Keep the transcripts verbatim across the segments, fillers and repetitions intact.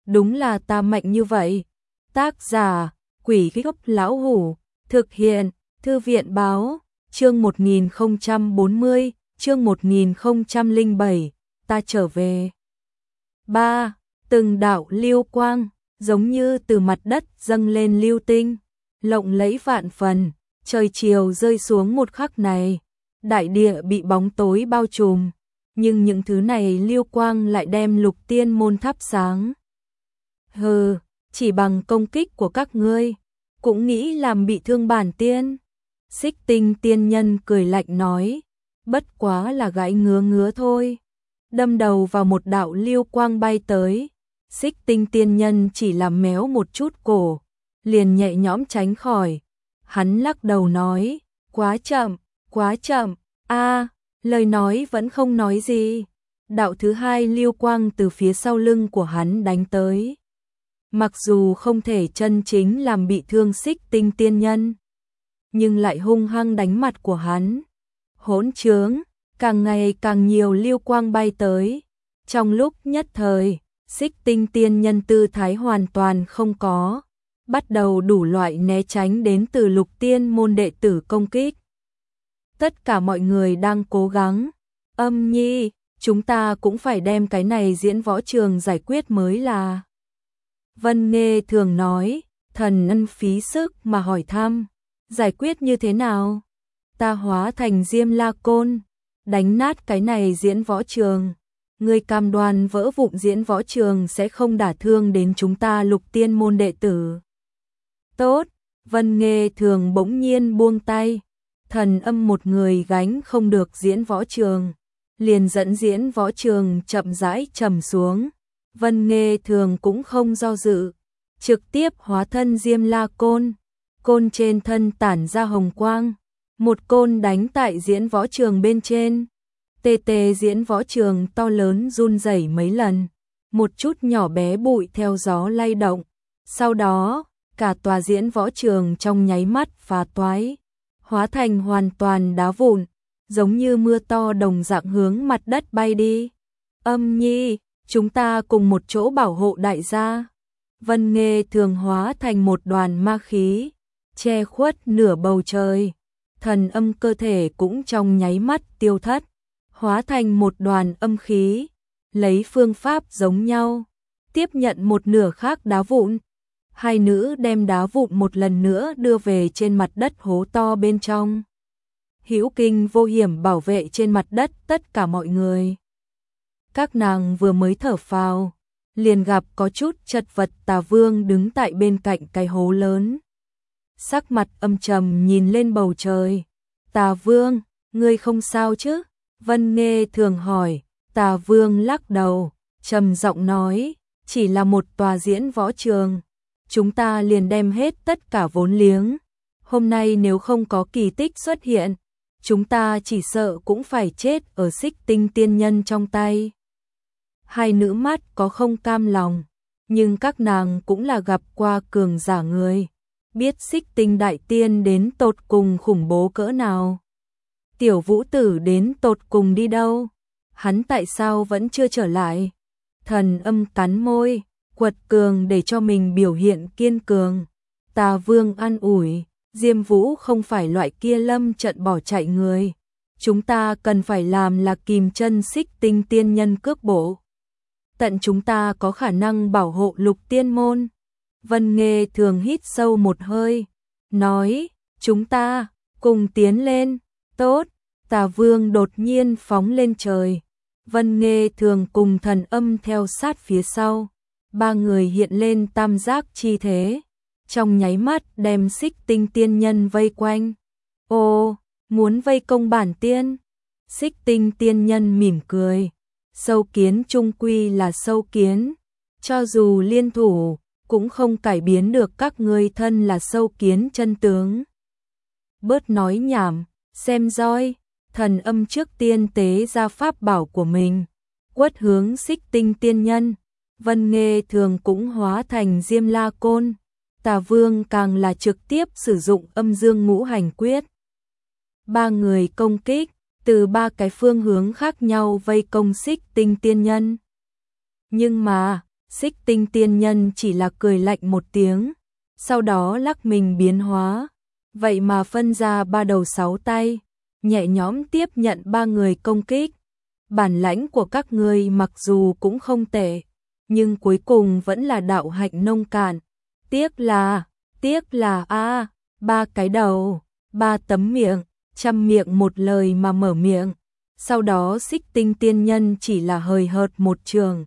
đúng là ta mạnh như vậy. Tác giả, Quỷ Gốc Lão Hủ, thực hiện, Thư viện Báo, chương một nghìn không trăm bốn mươi, chương một nghìn không trăm lẻ bảy, ta trở về. ba. Từng đạo lưu quang, giống như từ mặt đất dâng lên lưu tinh, lộng lẫy vạn phần, trời chiều rơi xuống một khắc này, đại địa bị bóng tối bao trùm, nhưng những thứ này lưu quang lại đem Lục Tiên môn thắp sáng. Hừ, chỉ bằng công kích của các ngươi, cũng nghĩ làm bị thương bản tiên. Xích Tinh tiên nhân cười lạnh nói, bất quá là gãi ngứa ngứa thôi. Đâm đầu vào một đạo lưu quang bay tới, Xích Tinh tiên nhân chỉ làm méo một chút cổ, liền nhẹ nhõm tránh khỏi. Hắn lắc đầu nói, quá chậm, quá chậm, a, lời nói vẫn không nói gì. Đạo thứ hai lưu quang từ phía sau lưng của hắn đánh tới. Mặc dù không thể chân chính làm bị thương Xích Tinh tiên nhân, nhưng lại hung hăng đánh mặt của hắn. Hỗn trướng, càng ngày càng nhiều lưu quang bay tới. Trong lúc nhất thời, Xích Tinh tiên nhân tư thái hoàn toàn không có, bắt đầu đủ loại né tránh đến từ Lục Tiên môn đệ tử công kích. Tất cả mọi người đang cố gắng. Âm Nhi, chúng ta cũng phải đem cái này diễn võ trường giải quyết mới là. Vân Nghê thường nói, thần ân phí sức mà hỏi thăm, giải quyết như thế nào? Ta hóa thành Diêm La Côn, đánh nát cái này diễn võ trường. Ngươi cam đoan vỡ vụn diễn võ trường sẽ không đả thương đến chúng ta Lục Tiên môn đệ tử. Tốt, Vân Nghê thường bỗng nhiên buông tay, thần âm một người gánh không được diễn võ trường, liền dẫn diễn võ trường chậm rãi trầm xuống. Vân Nghê thường cũng không do dự, trực tiếp hóa thân Diêm La Côn, côn trên thân tản ra hồng quang, một côn đánh tại diễn võ trường bên trên. Tê tê diễn võ trường to lớn run rẩy mấy lần, một chút nhỏ bé bụi theo gió lay động, sau đó, cả tòa diễn võ trường trong nháy mắt phá toái, hóa thành hoàn toàn đá vụn, giống như mưa to đồng dạng hướng mặt đất bay đi. Âm Nhi, chúng ta cùng một chỗ bảo hộ đại gia. Vân Nghê thường hóa thành một đoàn ma khí, che khuất nửa bầu trời. Thần âm cơ thể cũng trong nháy mắt tiêu thất, hóa thành một đoàn âm khí, lấy phương pháp giống nhau, tiếp nhận một nửa khác đá vụn. Hai nữ đem đá vụn một lần nữa đưa về trên mặt đất hố to bên trong. Hữu Kinh vô hiểm bảo vệ trên mặt đất tất cả mọi người. Các nàng vừa mới thở phào, liền gặp có chút chật vật Tà Vương đứng tại bên cạnh cái hố lớn. Sắc mặt âm trầm nhìn lên bầu trời. Tà Vương, ngươi không sao chứ? Vân Nghê thường hỏi. Tà Vương lắc đầu, trầm giọng nói, chỉ là một tòa diễn võ trường. Chúng ta liền đem hết tất cả vốn liếng. Hôm nay nếu không có kỳ tích xuất hiện, chúng ta chỉ sợ cũng phải chết ở Xích Tinh tiên nhân trong tay. Hai nữ mắt có không cam lòng, nhưng các nàng cũng là gặp qua cường giả người, biết Xích Tinh đại tiên đến tột cùng khủng bố cỡ nào. Tiểu Vũ Tử đến tột cùng đi đâu? Hắn tại sao vẫn chưa trở lại? Thần âm cắn môi, quật cường để cho mình biểu hiện kiên cường. Tà Vương an ủi, Diêm Vũ không phải loại kia lâm trận bỏ chạy người. Chúng ta cần phải làm là kìm chân Xích Tinh tiên nhân cước bộ. Tận chúng ta có khả năng bảo hộ Lục Tiên môn. Vân Nghê thường hít sâu một hơi, nói, chúng ta cùng tiến lên. Tốt, Tà Vương đột nhiên phóng lên trời. Vân Nghê thường cùng thần âm theo sát phía sau. Ba người hiện lên tam giác chi thế, trong nháy mắt đem Xích Tinh tiên nhân vây quanh. Ô, muốn vây công bản tiên? Xích Tinh tiên nhân mỉm cười. Sâu kiến chung quy là sâu kiến, cho dù liên thủ, cũng không cải biến được các ngươi thân là sâu kiến chân tướng. Bớt nói nhảm, xem roi. Thần âm trước tiên tế ra pháp bảo của mình, quất hướng Xích Tinh tiên nhân. Vân Nghê thường cũng hóa thành Diêm La Côn. Tà Vương càng là trực tiếp sử dụng âm dương ngũ hành quyết. Ba người công kích, từ ba cái phương hướng khác nhau vây công Xích Tinh tiên nhân. Nhưng mà, Xích Tinh tiên nhân chỉ là cười lạnh một tiếng, sau đó lắc mình biến hóa, vậy mà phân ra ba đầu sáu tay, nhẹ nhõm tiếp nhận ba người công kích. Bản lãnh của các ngươi mặc dù cũng không tệ, nhưng cuối cùng vẫn là đạo hạnh nông cạn. Tiếc là, tiếc là a, ba cái đầu, ba tấm miệng, trăm miệng một lời mà mở miệng. Sau đó Xích Tinh tiên nhân chỉ là hời hợt một trường.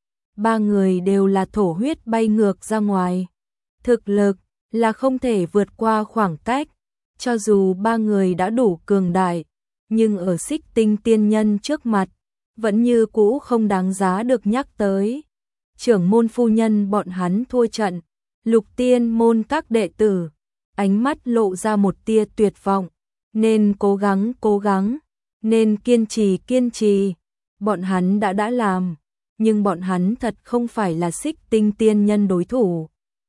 Ba người đều là thổ huyết bay ngược ra ngoài. Thực lực là không thể vượt qua khoảng cách, cho dù ba người đã đủ cường đại, nhưng ở Xích Tinh tiên nhân trước mặt, vẫn như cũ không đáng giá được nhắc tới. Trưởng môn phu nhân bọn hắn thua trận, Lục Tiên môn các đệ tử, ánh mắt lộ ra một tia tuyệt vọng, nên cố gắng cố gắng, nên kiên trì kiên trì, bọn hắn đã đã làm, nhưng bọn hắn thật không phải là Xích Tinh tiên nhân đối thủ.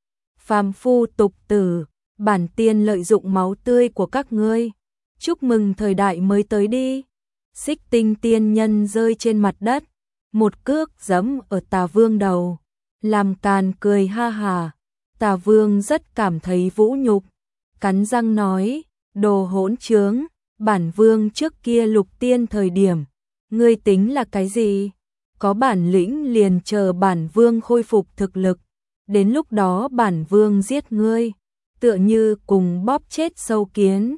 Phàm phu tục tử, bản tiên lợi dụng máu tươi của các ngươi, chúc mừng thời đại mới tới đi. Xích Tinh tiên nhân rơi trên mặt đất, một cước giẫm ở Tà Vương đầu, làm càn cười ha hà. Tà Vương rất cảm thấy vũ nhục, cắn răng nói, đồ hỗn trướng, bản vương trước kia Lục Tiên thời điểm, ngươi tính là cái gì? Có bản lĩnh liền chờ bản vương khôi phục thực lực, đến lúc đó bản vương giết ngươi, tựa như cùng bóp chết sâu kiến.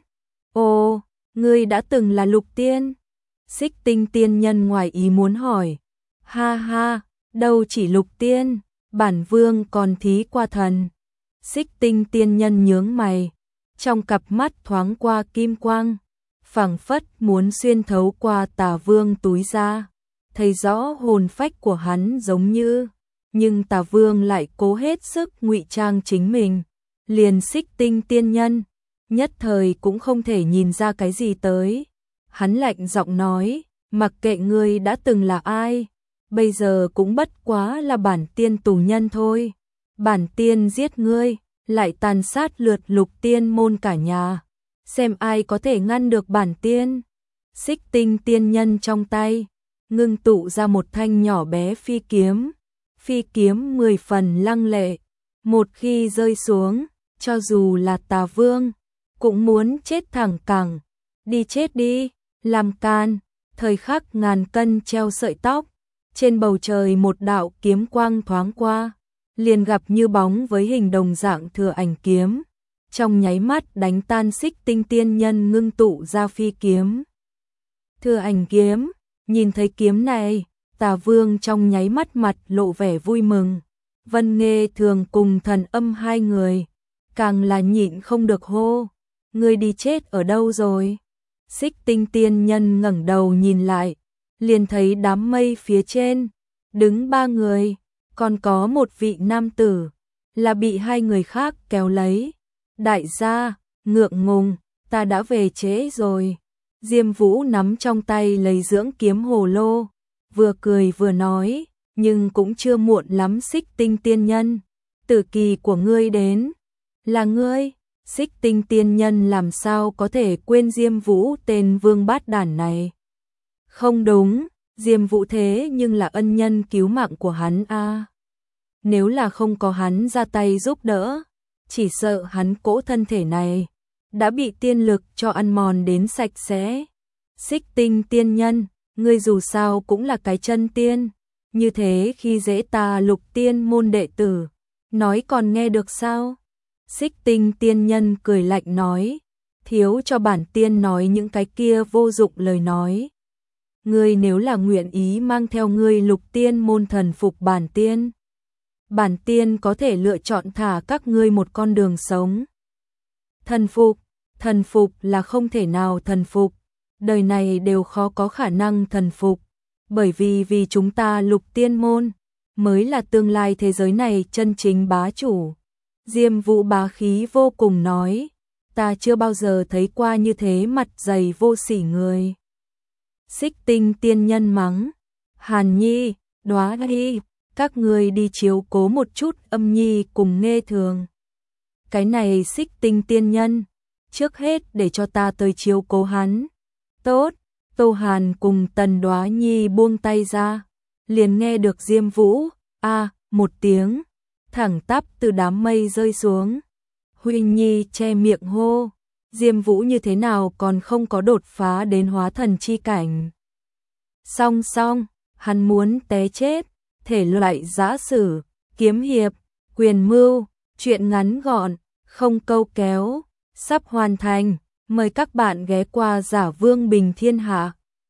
Ô, ngươi đã từng là Lục Tiên? Xích Tinh tiên nhân ngoài ý muốn hỏi. Ha ha, đâu chỉ Lục Tiên, bản vương còn thí qua thần. Xích Tinh tiên nhân nhướng mày, trong cặp mắt thoáng qua kim quang, phảng phất muốn xuyên thấu qua Tà Vương túi ra, thấy rõ hồn phách của hắn giống như, nhưng Tà Vương lại cố hết sức ngụy trang chính mình, liền Xích Tinh tiên nhân, nhất thời cũng không thể nhìn ra cái gì tới. Hắn lạnh giọng nói, mặc kệ ngươi đã từng là ai, bây giờ cũng bất quá là bản tiên tù nhân thôi. Bản tiên giết ngươi, lại tàn sát lượt Lục Tiên môn cả nhà, xem ai có thể ngăn được bản tiên. Xích Tinh tiên nhân trong tay, ngưng tụ ra một thanh nhỏ bé phi kiếm, phi kiếm mười phần lăng lệ, một khi rơi xuống, cho dù là Tà Vương, cũng muốn chết thẳng cẳng. Đi chết đi, làm can, thời khắc ngàn cân treo sợi tóc, trên bầu trời một đạo kiếm quang thoáng qua, liền gặp như bóng với hình đồng dạng thừa ảnh kiếm, trong nháy mắt đánh tan Xích Tinh tiên nhân ngưng tụ ra phi kiếm. Thừa ảnh kiếm, nhìn thấy kiếm này, Tà Vương trong nháy mắt mặt lộ vẻ vui mừng. Vân Nghê Thường cùng Thần Âm hai người, càng là nhịn không được hô, ngươi đi chết ở đâu rồi? Xích Tinh tiên nhân ngẩng đầu nhìn lại, liền thấy đám mây phía trên, đứng ba người, còn có một vị nam tử, là bị hai người khác kéo lấy. Đại gia, ngượng ngùng, ta đã về trễ rồi. Diêm Vũ nắm trong tay lấy dưỡng kiếm hồ lô, vừa cười vừa nói, nhưng cũng chưa muộn lắm. Xích Tinh tiên nhân, tử kỳ của ngươi đến. Là ngươi? Xích Tinh tiên nhân làm sao có thể quên Diêm Vũ tên vương bát đản này? Không đúng, Diêm Vũ thế nhưng là ân nhân cứu mạng của hắn a. À. Nếu là không có hắn ra tay giúp đỡ, chỉ sợ hắn cỗ thân thể này đã bị tiên lực cho ăn mòn đến sạch sẽ. Xích Tinh tiên nhân, ngươi dù sao cũng là cái chân tiên, như thế khi dễ ta Lục Tiên môn đệ tử, nói còn nghe được sao? Xích Tinh tiên nhân cười lạnh nói, thiếu cho bản tiên nói những cái kia vô dụng lời nói. Ngươi nếu là nguyện ý mang theo ngươi Lục Tiên môn thần phục bản tiên, bản tiên có thể lựa chọn thả các ngươi một con đường sống. Thần phục, thần phục là không thể nào thần phục, đời này đều khó có khả năng thần phục, bởi vì vì chúng ta Lục Tiên môn mới là tương lai thế giới này chân chính bá chủ. Diêm Vũ bá khí vô cùng nói, ta chưa bao giờ thấy qua như thế mặt dày vô sỉ người. Xích Tinh tiên nhân mắng, Hàn Nhi, Đóa Nhi, các ngươi đi chiếu cố một chút Âm Nhi cùng Nghê Thường. Cái này Xích Tinh tiên nhân, trước hết để cho ta tới chiếu cố hắn. Tốt, Tô Hàn cùng Tần Đóa Nhi buông tay ra, liền nghe được Diêm Vũ, a, một tiếng, thẳng tắp từ đám mây rơi xuống. Huy Nhi che miệng hô, Diêm Vũ như thế nào còn không có đột phá đến hóa thần chi cảnh. Song song, hắn muốn té chết, thể loại giã sử, kiếm hiệp, quyền mưu, truyện ngắn gọn, không câu kéo, sắp hoàn thành. Mời các bạn ghé qua Giả Vương Bình Thiên Hạ.